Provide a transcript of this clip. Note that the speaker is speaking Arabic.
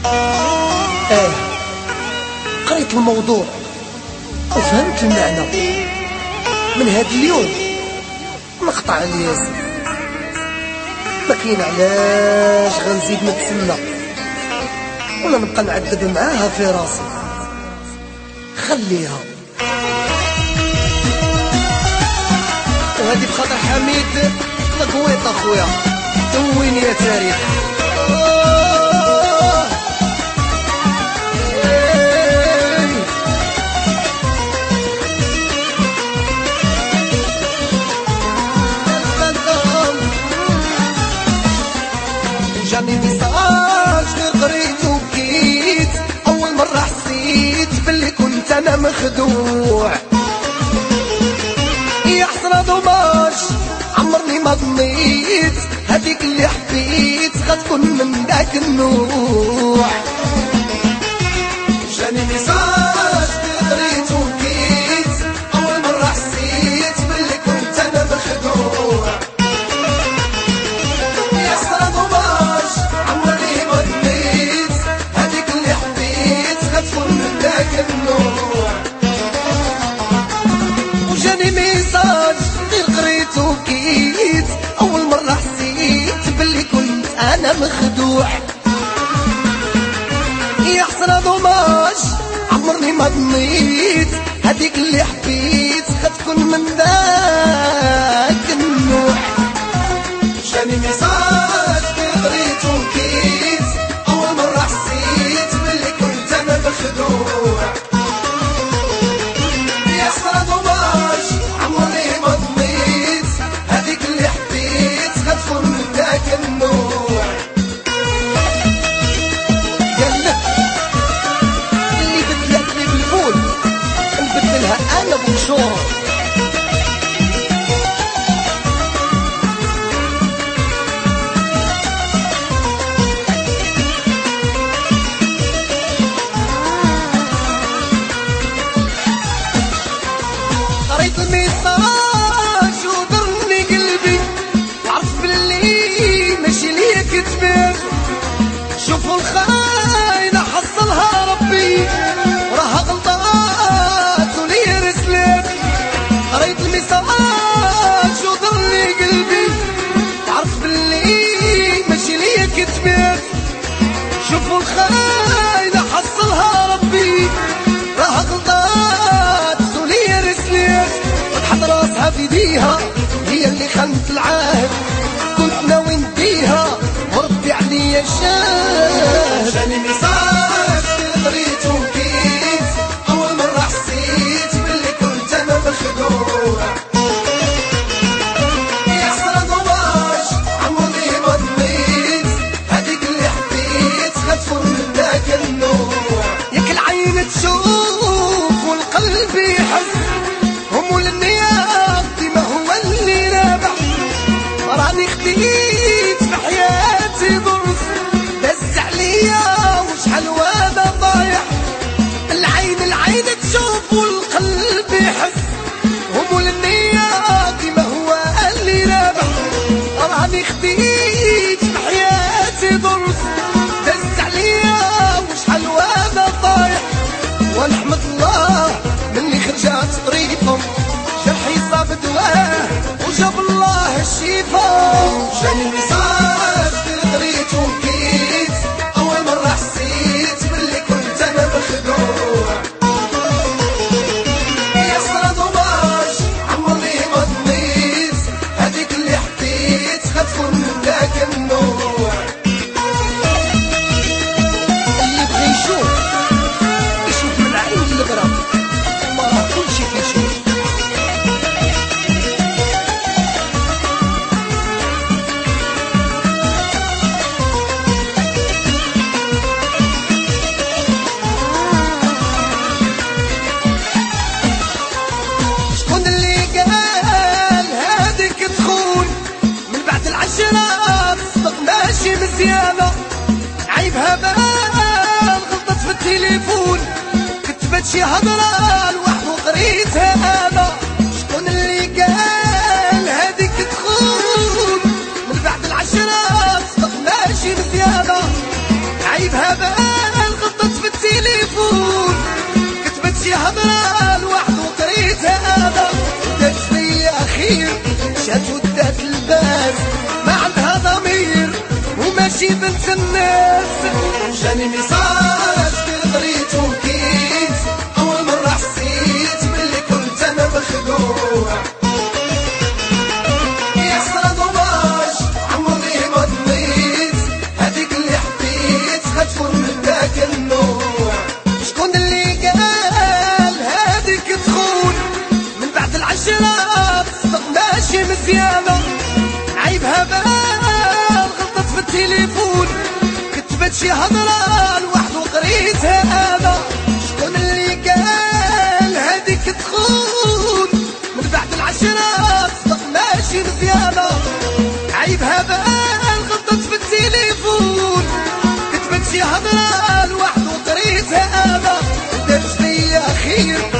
قريت الموضوع وفهمت المعنى. من هاد اليوم نقطع الياس، ما كاين علاش غنزيد نتسنى ولا نبقى نعذب معاها في راسي. خليها. وهادي بخاطر حميد القويط اخويا، دويني يا تاريخ. جاني ميساج غير قريت وبكيت، أول مرة حسيت باللي كنت أنا مخدوع. يا حسرة دوماج عمرني ما ظنيت هذيك اللي حبيت غتكون من ذاك النوع. جاني ميساج غير قريت وبكيت، أول مرة حسيت باللي كنت أنا مخدوع. وجاني ميساج غير قريت وبكيت، أول مرة حسيت باللي كنت أنا مخدوع. يا حسرة دوماج عمرني ما ظنيت هذيك اللي حبيت غتكون من ذاك النوع. جاني ميساج غير قريت وبكيت، أول مرة حسيت باللي كنت أنا مخدوع. يا حسرة دوماج عمرني ما ظنيت هذيك اللي حبيت غتكون من ذاك النوع. قالك اللي بدلتني بالفول نبدلها أنا بوشور. قريت الميساج وضرني قلبي وعرف باللي ماشي ليا كتبان. شوفوا الخاينة حصلها ربي وراها غلطات وليا رسلان. قريت الميساج وضرني قلبي وعرف باللي ماشي ليا كتبان. شوفوا الخاينة حصلها ربي راها غلطات وتحط راسها في ايديها، هي اللي خانت العهد كنت ناوي نديها وربي عليا شاهد. جاني ميساج قريت وبكيت، أول مرة حسيت باللي كنت أنا مخدوع. يا حسرة دوماج عمرني ما ظنيت هذيك اللي حبيت غتكون من ذاك النوع. ياك العين تشوف والقلب يحس، همول النياب ديما هو اللي رابح. راني خديت في حياتي ظرف دز عليا وشحال وانا ضايع. العين تشوف والقلب يحس، همول النياب ديما هو اللي رابح. راني خديت في حياتي ظرف دز عليا وشحال وانا ضايع. ونحمد الله مني خرجات طريقهم، جرحي صاب دواه وجاب الله الشفاء. جاني ميساج قريت وبكيت، أول مرة حسيت باللي كنت أنا مخدوع. يا حسرة دوماج عمرني ما ظنيت هذيك اللي حبيت غتكون من ذاك النوع. اللي بغى يشوف من عين الغرام ما راه كلشي كيشوف. شكون اللي قال هاديك تخون من بعد العشرة تصدق ماشي مزيانة. عيبها بال غلطت في التليفون كتبت شي هضرة لوحدو قريتها أنا. شكون اللي قال هاديك تخون من بعد العشرة تصدق ماشي مزيانة. عيبها بال شي هضرة لوحده وقريتها انا دات فيا خير شات ودات الباس ما عندها ضمير وماشي بنت الناس جاني ميساج في قريت وبكيت اول مرة حسيت باللي كنت انا مخدوع يا حسرة ضواج عمري ما ضنيت هذيك اللي حبيت غتكون من ذاك النوع شكون اللي قال هذيك تخون من بعد العشرة تصدق ماشي مزيانة عيبها بال غلطت في التليفون كتبت شي هضرة لوحده وقريتها انا شكون اللي قال هذيك تخون من بعد العشرة تصدق ماشي مزيانة عيبها بال غلطت في التليفون كتبت شي هضرة لوحده وقريتها انا دارت فيا خير